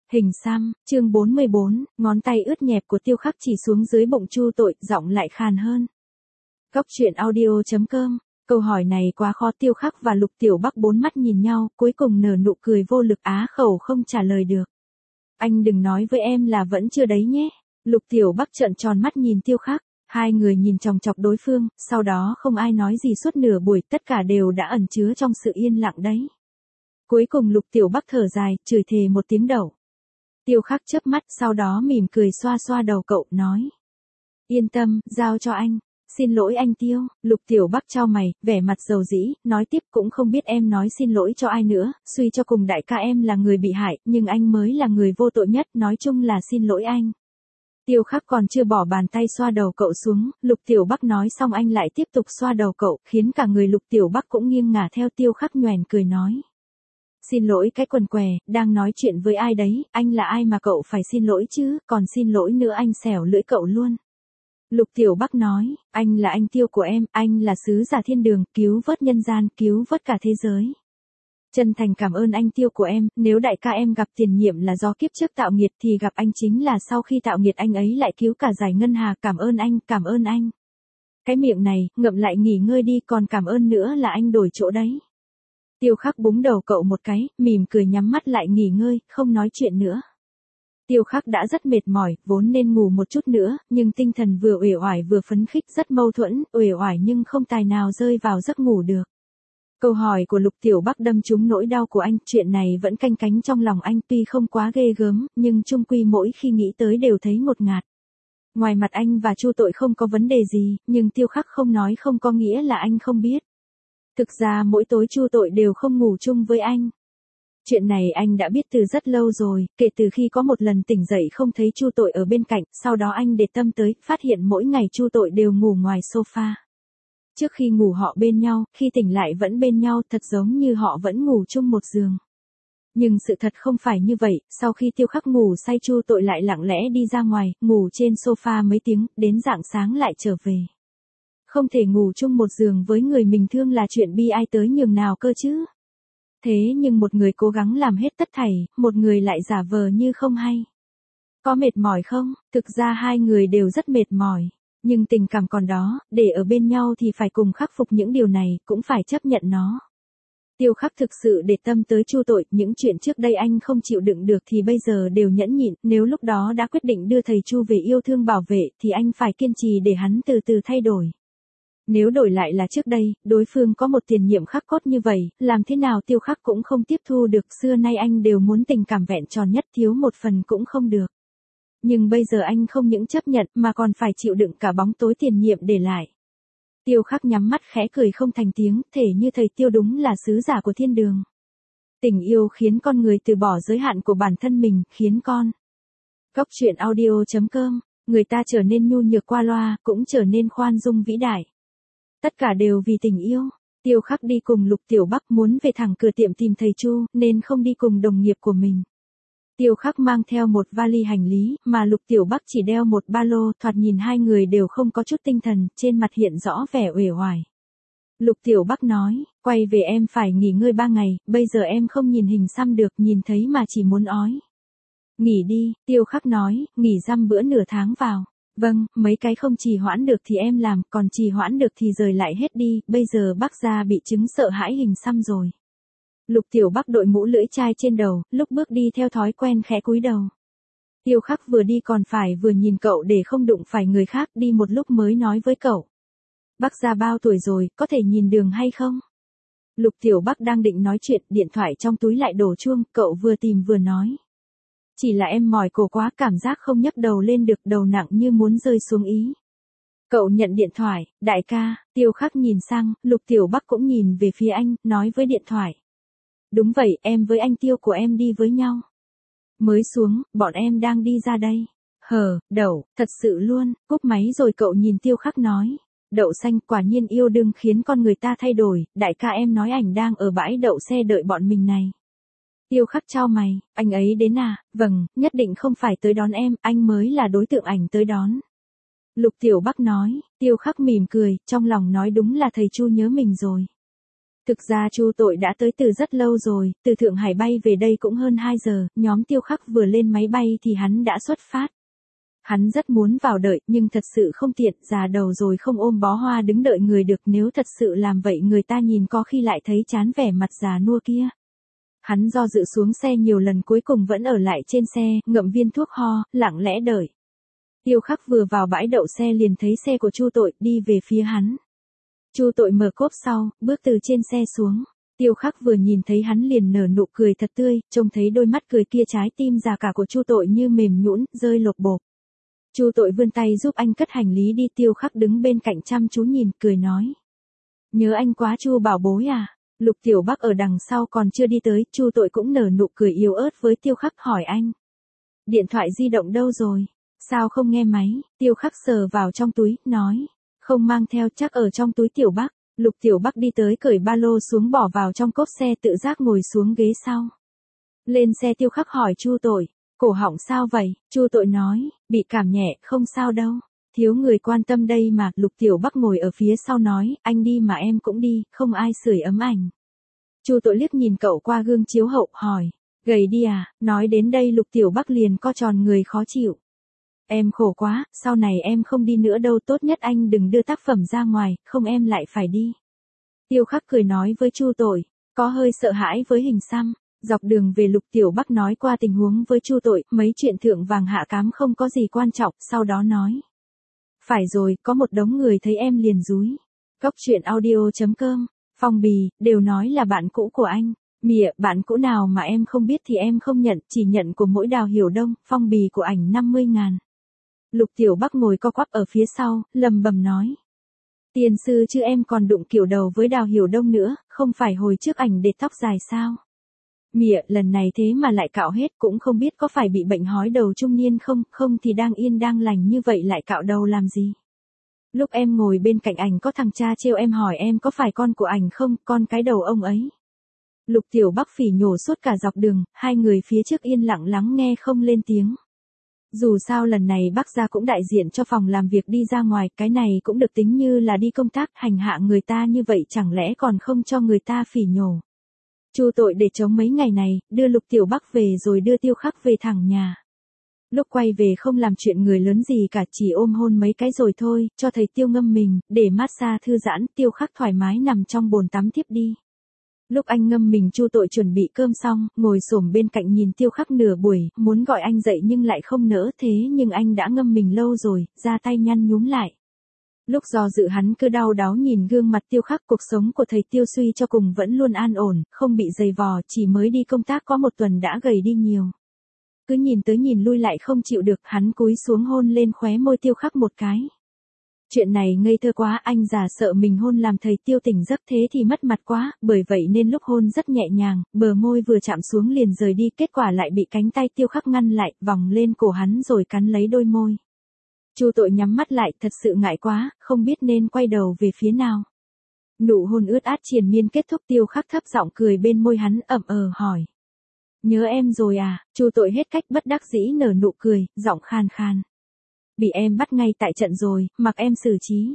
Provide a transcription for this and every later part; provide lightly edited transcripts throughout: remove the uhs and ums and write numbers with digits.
Hình xăm, chương 44, ngón tay ướt nhẹp của Tiêu Khắc chỉ xuống dưới bụng Chu Tội, giọng lại khàn hơn. Góc truyện audio.com. Câu hỏi này quá khó. Tiêu Khắc và Lục Tiểu Bắc bốn mắt nhìn nhau, cuối cùng nở nụ cười vô lực, á khẩu không trả lời được. Anh đừng nói với em là vẫn chưa đấy nhé. Lục Tiểu Bắc trợn tròn mắt nhìn Tiêu Khắc, hai người nhìn chòng chọc đối phương, sau đó không ai nói gì suốt nửa buổi, tất cả đều đã ẩn chứa trong sự yên lặng đấy. Cuối cùng Lục Tiểu Bắc thở dài, chửi thề một tiếng đẩu. Tiêu Khắc chớp mắt, sau đó mỉm cười xoa xoa đầu cậu, nói. Yên tâm, giao cho anh. Xin lỗi anh Tiêu. Lục Tiểu Bắc chau mày, vẻ mặt dầu dĩ, nói tiếp, cũng không biết em nói xin lỗi cho ai nữa, suy cho cùng đại ca em là người bị hại, nhưng anh mới là người vô tội nhất, nói chung là xin lỗi anh. Tiêu Khắc còn chưa bỏ bàn tay xoa đầu cậu xuống, Lục Tiểu Bắc nói xong anh lại tiếp tục xoa đầu cậu, khiến cả người Lục Tiểu Bắc cũng nghiêng ngả theo. Tiêu Khắc nhoẻn cười nói. Xin lỗi cái quần què, đang nói chuyện với ai đấy, anh là ai mà cậu phải xin lỗi chứ, còn xin lỗi nữa anh xẻo lưỡi cậu luôn. Lục Tiểu Bắc nói, anh là anh Tiêu của em, anh là sứ giả thiên đường, cứu vớt nhân gian, cứu vớt cả thế giới. Chân thành cảm ơn anh Tiêu của em, nếu đại ca em gặp tiền nhiệm là do kiếp trước tạo nghiệt thì gặp anh chính là sau khi tạo nghiệt anh ấy lại cứu cả giải ngân hà, cảm ơn anh, cảm ơn anh. Cái miệng này, ngậm lại nghỉ ngơi đi, còn cảm ơn nữa là anh đổi chỗ đấy. Tiêu Khắc búng đầu cậu một cái, mỉm cười nhắm mắt lại nghỉ ngơi, không nói chuyện nữa. Tiêu Khắc đã rất mệt mỏi, vốn nên ngủ một chút nữa, nhưng tinh thần vừa uể oải vừa phấn khích, rất mâu thuẫn, uể oải nhưng không tài nào rơi vào giấc ngủ được. Câu hỏi của Lục Tiểu Bắc đâm trúng nỗi đau của anh, chuyện này vẫn canh cánh trong lòng anh, tuy không quá ghê gớm, nhưng chung quy mỗi khi nghĩ tới đều thấy ngột ngạt. Ngoài mặt anh và Chu Tội không có vấn đề gì, nhưng Tiêu Khắc không nói không có nghĩa là anh không biết. Thực ra mỗi tối Chu Tội đều không ngủ chung với anh. Chuyện này anh đã biết từ rất lâu rồi, kể từ khi có một lần tỉnh dậy không thấy Chu Tội ở bên cạnh, sau đó anh để tâm tới, phát hiện mỗi ngày Chu Tội đều ngủ ngoài sofa. Trước khi ngủ họ bên nhau, khi tỉnh lại vẫn bên nhau, thật giống như họ vẫn ngủ chung một giường. Nhưng sự thật không phải như vậy, sau khi Tiêu Khắc ngủ say Chu Tội lại lặng lẽ đi ra ngoài, ngủ trên sofa mấy tiếng, đến rạng sáng lại trở về. Không thể ngủ chung một giường với người mình thương là chuyện bi ai tới nhường nào cơ chứ. Thế nhưng một người cố gắng làm hết tất thảy, một người lại giả vờ như không hay. Có mệt mỏi không? Thực ra hai người đều rất mệt mỏi. Nhưng tình cảm còn đó, để ở bên nhau thì phải cùng khắc phục những điều này, cũng phải chấp nhận nó. Tiêu Khắc thực sự để tâm tới Chu Tội, những chuyện trước đây anh không chịu đựng được thì bây giờ đều nhẫn nhịn, nếu lúc đó đã quyết định đưa thầy Chu về yêu thương bảo vệ thì anh phải kiên trì để hắn từ từ thay đổi. Nếu đổi lại là trước đây, đối phương có một tiền nhiệm khắc cốt như vậy, làm thế nào Tiêu Khắc cũng không tiếp thu được, xưa nay anh đều muốn tình cảm vẹn tròn nhất, thiếu một phần cũng không được. Nhưng bây giờ anh không những chấp nhận mà còn phải chịu đựng cả bóng tối tiền nhiệm để lại. Tiêu Khắc nhắm mắt khẽ cười không thành tiếng, thể như thầy Tiêu đúng là sứ giả của thiên đường. Tình yêu khiến con người từ bỏ giới hạn của bản thân mình, khiến con. Góc truyện audio.com, người ta trở nên nhu nhược qua loa, cũng trở nên khoan dung vĩ đại. Tất cả đều vì tình yêu. Tiêu Khắc đi cùng Lục Tiểu Bắc, muốn về thẳng cửa tiệm tìm thầy Chu, nên không đi cùng đồng nghiệp của mình. Tiêu Khắc mang theo một vali hành lý, mà Lục Tiểu Bắc chỉ đeo một ba lô, thoạt nhìn hai người đều không có chút tinh thần, trên mặt hiện rõ vẻ uể oải. Lục Tiểu Bắc nói, quay về em phải nghỉ ngơi 3 ngày, bây giờ em không nhìn hình xăm được, nhìn thấy mà chỉ muốn ói. Nghỉ đi, Tiêu Khắc nói, nghỉ dăm bữa nửa tháng vào. Vâng, mấy cái không trì hoãn được thì em làm, còn trì hoãn được thì rời lại hết đi, bây giờ bác gia bị chứng sợ hãi hình xăm rồi. Lục Tiểu Bắc đội mũ lưỡi chai trên đầu, lúc bước đi theo thói quen khẽ cúi đầu. Tiêu Khắc vừa đi còn phải vừa nhìn cậu để không đụng phải người khác, đi một lúc mới nói với cậu. Bác gia bao tuổi rồi, có thể nhìn đường hay không? Lục Tiểu Bắc đang định nói chuyện, điện thoại trong túi lại đổ chuông, cậu vừa tìm vừa nói. Chỉ là em mỏi cổ quá, cảm giác không nhấc đầu lên được, đầu nặng như muốn rơi xuống ý. Cậu nhận điện thoại, đại ca. Tiêu Khắc nhìn sang, Lục Tiểu Bắc cũng nhìn về phía anh, nói với điện thoại. Đúng vậy, em với anh Tiêu của em đi với nhau. Mới xuống, bọn em đang đi ra đây. Đậu, thật sự luôn. Cúp máy rồi cậu nhìn Tiêu Khắc nói. Đậu xanh, quả nhiên yêu đương khiến con người ta thay đổi, đại ca em nói ảnh đang ở bãi đậu xe đợi bọn mình này. Tiêu Khắc chau mày, anh ấy đến à? Vâng, nhất định không phải tới đón em, anh mới là đối tượng ảnh tới đón. Lục Tiểu Bắc nói, Tiêu Khắc mỉm cười, trong lòng nói đúng là thầy Chu nhớ mình rồi. Thực ra Chu Tội đã tới từ rất lâu rồi, từ Thượng Hải bay về đây cũng hơn 2 giờ, nhóm Tiêu Khắc vừa lên máy bay thì hắn đã xuất phát. Hắn rất muốn vào đợi, nhưng thật sự không tiện, già đầu rồi không ôm bó hoa đứng đợi người được, nếu thật sự làm vậy người ta nhìn có khi lại thấy chán vẻ mặt già nua kia. Hắn do dự xuống xe nhiều lần cuối cùng vẫn ở lại trên xe, ngậm viên thuốc ho, lặng lẽ đợi. Tiêu Khắc vừa vào bãi đậu xe liền thấy xe của Chu Tội đi về phía hắn. Chu Tội mở cốp sau, bước từ trên xe xuống. Tiêu Khắc vừa nhìn thấy hắn liền nở nụ cười thật tươi, trông thấy đôi mắt cười kia trái tim già cả của Chu Tội như mềm nhũn, rơi lột bột. Chu Tội vươn tay giúp anh cất hành lý đi, Tiêu Khắc đứng bên cạnh chăm chú nhìn, cười nói: "Nhớ anh quá Chu bảo bối à?" Lục Tiểu Bắc ở đằng sau còn chưa đi tới, Chu Tội cũng nở nụ cười yếu ớt với Tiêu Khắc, hỏi anh: "Điện thoại di động đâu rồi? Sao không nghe máy?" Tiêu Khắc sờ vào trong túi, nói: "Không mang theo, chắc ở trong túi Tiểu Bắc." Lục Tiểu Bắc đi tới cởi ba lô xuống bỏ vào trong cốp xe, tự giác ngồi xuống ghế sau. Lên xe Tiêu Khắc hỏi Chu Tội: "Cổ họng sao vậy?" Chu Tội nói: "Bị cảm nhẹ, không sao đâu. Thiếu người quan tâm đây mà." Lục Tiểu Bắc ngồi ở phía sau nói: "Anh đi mà em cũng đi, không ai sưởi ấm ảnh." Chu Tội liếc nhìn cậu qua gương chiếu hậu, hỏi: "Gầy đi à?" Nói đến đây Lục Tiểu Bắc liền co tròn người khó chịu. "Em khổ quá, sau này em không đi nữa đâu, tốt nhất anh đừng đưa tác phẩm ra ngoài, không em lại phải đi." Tiêu Khắc cười nói với Chu Tội, có hơi sợ hãi với hình xăm. Dọc đường về Lục Tiểu Bắc nói qua tình huống với Chu Tội, mấy chuyện thượng vàng hạ cám không có gì quan trọng, sau đó nói: "Phải rồi, có một đống người thấy em liền rúi. Cóc truyện audio.com, Phong Bì, đều nói là bạn cũ của anh. Mịa, bạn cũ nào mà em không biết thì em không nhận, chỉ nhận của mỗi Đào Hiểu Đông, phong bì của ảnh 50.000. Lục Tiểu Bắc ngồi co quắp ở phía sau, lầm bầm nói: "Tiền sư chứ em còn đụng kiểu đầu với Đào Hiểu Đông nữa, không phải hồi trước ảnh để tóc dài sao? Mịa, lần này thế mà lại cạo hết, cũng không biết có phải bị bệnh hói đầu trung niên không, không thì đang yên đang lành như vậy lại cạo đầu làm gì?" Lúc em ngồi bên cạnh ảnh có thằng cha trêu em hỏi em có phải con của ảnh không, con cái đầu ông ấy. Lục Tiểu Bắc phỉ nhổ suốt cả dọc đường, hai người phía trước yên lặng lắng nghe không lên tiếng. Dù sao lần này bác gia cũng đại diện cho phòng làm việc đi ra ngoài, cái này cũng được tính như là đi công tác, hành hạ người ta như vậy chẳng lẽ còn không cho người ta phỉ nhổ. Chu Tội để chống mấy ngày này, đưa Lục Tiểu Bắc về rồi đưa Tiêu Khắc về thẳng nhà. Lúc quay về không làm chuyện người lớn gì cả, chỉ ôm hôn mấy cái rồi thôi, cho thầy Tiêu ngâm mình, để massage thư giãn, Tiêu Khắc thoải mái nằm trong bồn tắm tiếp đi. Lúc anh ngâm mình Chu Tội chuẩn bị cơm xong, ngồi xổm bên cạnh nhìn Tiêu Khắc nửa buổi, muốn gọi anh dậy nhưng lại không nỡ, thế nhưng anh đã ngâm mình lâu rồi, ra tay nhăn nhúm lại. Lúc do dự hắn cứ đau đáu nhìn gương mặt Tiêu Khắc, cuộc sống của thầy Tiêu suy cho cùng vẫn luôn an ổn, không bị dày vò, chỉ mới đi công tác có 1 tuần đã gầy đi nhiều. Cứ nhìn tới nhìn lui lại không chịu được, hắn cúi xuống hôn lên khóe môi Tiêu Khắc một cái. Chuyện này ngây thơ quá, anh già sợ mình hôn làm thầy Tiêu tỉnh giấc thế thì mất mặt quá, bởi vậy nên lúc hôn rất nhẹ nhàng, bờ môi vừa chạm xuống liền rời đi, kết quả lại bị cánh tay Tiêu Khắc ngăn lại, vòng lên cổ hắn rồi cắn lấy đôi môi. Chu Tội nhắm mắt lại, thật sự ngại quá, không biết nên quay đầu về phía nào. Nụ hôn ướt át triền miên kết thúc, Tiêu Khắc thấp giọng cười bên môi hắn, hỏi: "Nhớ em rồi à?" Chu Tội hết cách bất đắc dĩ nở nụ cười, giọng khan khan: "Bị em bắt ngay tại trận rồi, mặc em xử trí."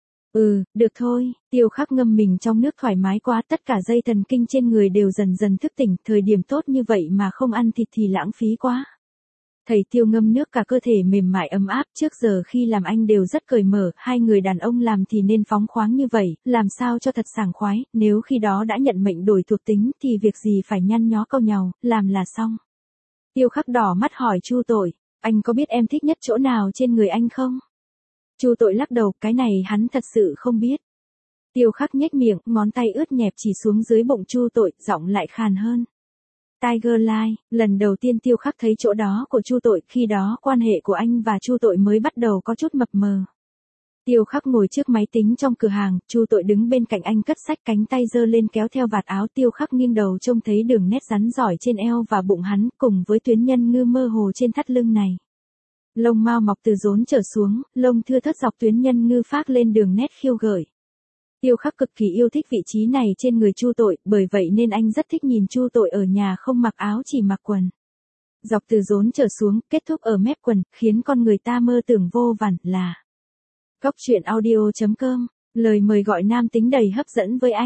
Được thôi." Tiêu Khắc ngâm mình trong nước thoải mái quá, tất cả dây thần kinh trên người đều dần dần thức tỉnh, thời điểm tốt như vậy mà không ăn thịt thì lãng phí quá. Thầy Tiêu ngâm nước cả cơ thể mềm mại ấm áp, trước giờ khi làm anh đều rất cởi mở, hai người đàn ông làm thì nên phóng khoáng như vậy, làm sao cho thật sảng khoái, nếu khi đó đã nhận mệnh đổi thuộc tính thì việc gì phải nhăn nhó cau nhàu, làm là xong. Tiêu Khắc đỏ mắt hỏi Chu Tội: "Anh có biết em thích nhất chỗ nào trên người anh không?" Chu Tội lắc đầu, cái này hắn thật sự không biết. Tiêu Khắc nhếch miệng, ngón tay ướt nhẹp chỉ xuống dưới bụng Chu Tội, giọng lại khàn hơn: "Tiger Line." Lần đầu tiên Tiêu Khắc thấy chỗ đó của Chu Tội, khi đó quan hệ của anh và Chu Tội mới bắt đầu có chút mập mờ. Tiêu Khắc ngồi trước máy tính trong cửa hàng, Chu Tội đứng bên cạnh anh cất sách, cánh tay giơ lên kéo theo vạt áo, Tiêu Khắc nghiêng đầu trông thấy đường nét rắn giỏi trên eo và bụng hắn, cùng với tuyến nhân ngư mơ hồ trên thắt lưng này. Lông mao mọc từ rốn trở xuống, lông thưa thớt dọc tuyến nhân ngư phác lên đường nét khiêu gợi. Tiêu Khắc cực kỳ yêu thích vị trí này trên người Chu Tội, bởi vậy nên anh rất thích nhìn Chu Tội ở nhà không mặc áo chỉ mặc quần. Dọc từ rốn trở xuống, kết thúc ở mép quần, khiến con người ta mơ tưởng vô vàn là. Cóc truyện audio.com, lời mời gọi nam tính đầy hấp dẫn với anh.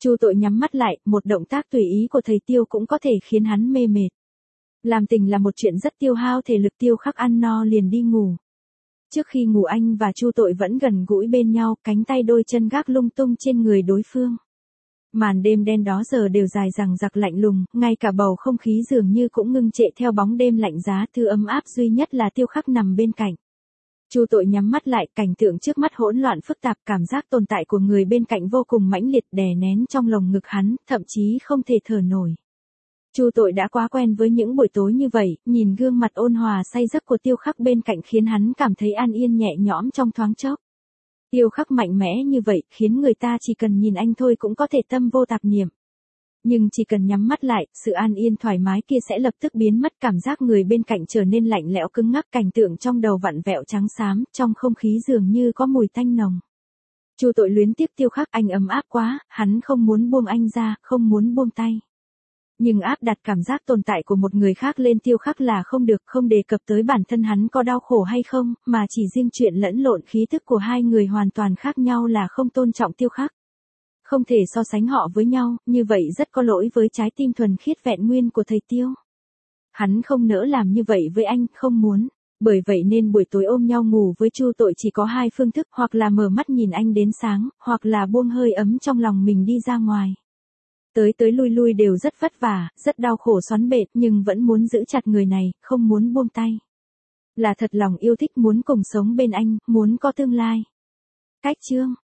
Chu Tội nhắm mắt lại, một động tác tùy ý của thầy Tiêu cũng có thể khiến hắn mê mệt. Làm tình là một chuyện rất tiêu hao thể lực. Tiêu Khắc ăn no liền đi ngủ. Trước khi ngủ anh và Chu Tội vẫn gần gũi bên nhau, cánh tay đôi chân gác lung tung trên người đối phương. Màn đêm đen đó giờ đều dài dằng dặc lạnh lùng, ngay cả bầu không khí dường như cũng ngưng trệ theo bóng đêm lạnh giá. Thứ ấm áp duy nhất là Tiêu Khắc nằm bên cạnh. Chu Tội nhắm mắt lại, cảnh tượng trước mắt hỗn loạn phức tạp, cảm giác tồn tại của người bên cạnh vô cùng mãnh liệt đè nén trong lồng ngực hắn, thậm chí không thể thở nổi. Chu Tội đã quá quen với những buổi tối như vậy, nhìn gương mặt ôn hòa say giấc của Tiêu Khắc bên cạnh khiến hắn cảm thấy an yên nhẹ nhõm trong thoáng chốc. Tiêu Khắc mạnh mẽ như vậy, khiến người ta chỉ cần nhìn anh thôi cũng có thể tâm vô tạp niệm. Nhưng chỉ cần nhắm mắt lại, sự an yên thoải mái kia sẽ lập tức biến mất, cảm giác người bên cạnh trở nên lạnh lẽo cứng ngắc, cảnh tượng trong đầu vặn vẹo trắng xám, trong không khí dường như có mùi tanh nồng. Chu Tội luyến tiếc Tiêu Khắc, anh ấm áp quá, hắn không muốn buông anh ra, không muốn buông tay. Nhưng áp đặt cảm giác tồn tại của một người khác lên Tiêu Khắc là không được, không đề cập tới bản thân hắn có đau khổ hay không, mà chỉ riêng chuyện lẫn lộn khí thức của hai người hoàn toàn khác nhau là không tôn trọng Tiêu Khắc. Không thể so sánh họ với nhau, như vậy rất có lỗi với trái tim thuần khiết vẹn nguyên của thầy Tiêu. Hắn không nỡ làm như vậy với anh, không muốn. Bởi vậy nên buổi tối ôm nhau ngủ với Chu Tội chỉ có hai phương thức, hoặc là mở mắt nhìn anh đến sáng, hoặc là buông hơi ấm trong lòng mình đi ra ngoài. Tới tới lui lui đều rất vất vả, rất đau khổ xoắn bệt, nhưng vẫn muốn giữ chặt người này, không muốn buông tay. Là thật lòng yêu thích, muốn cùng sống bên anh, muốn có tương lai. Cách chương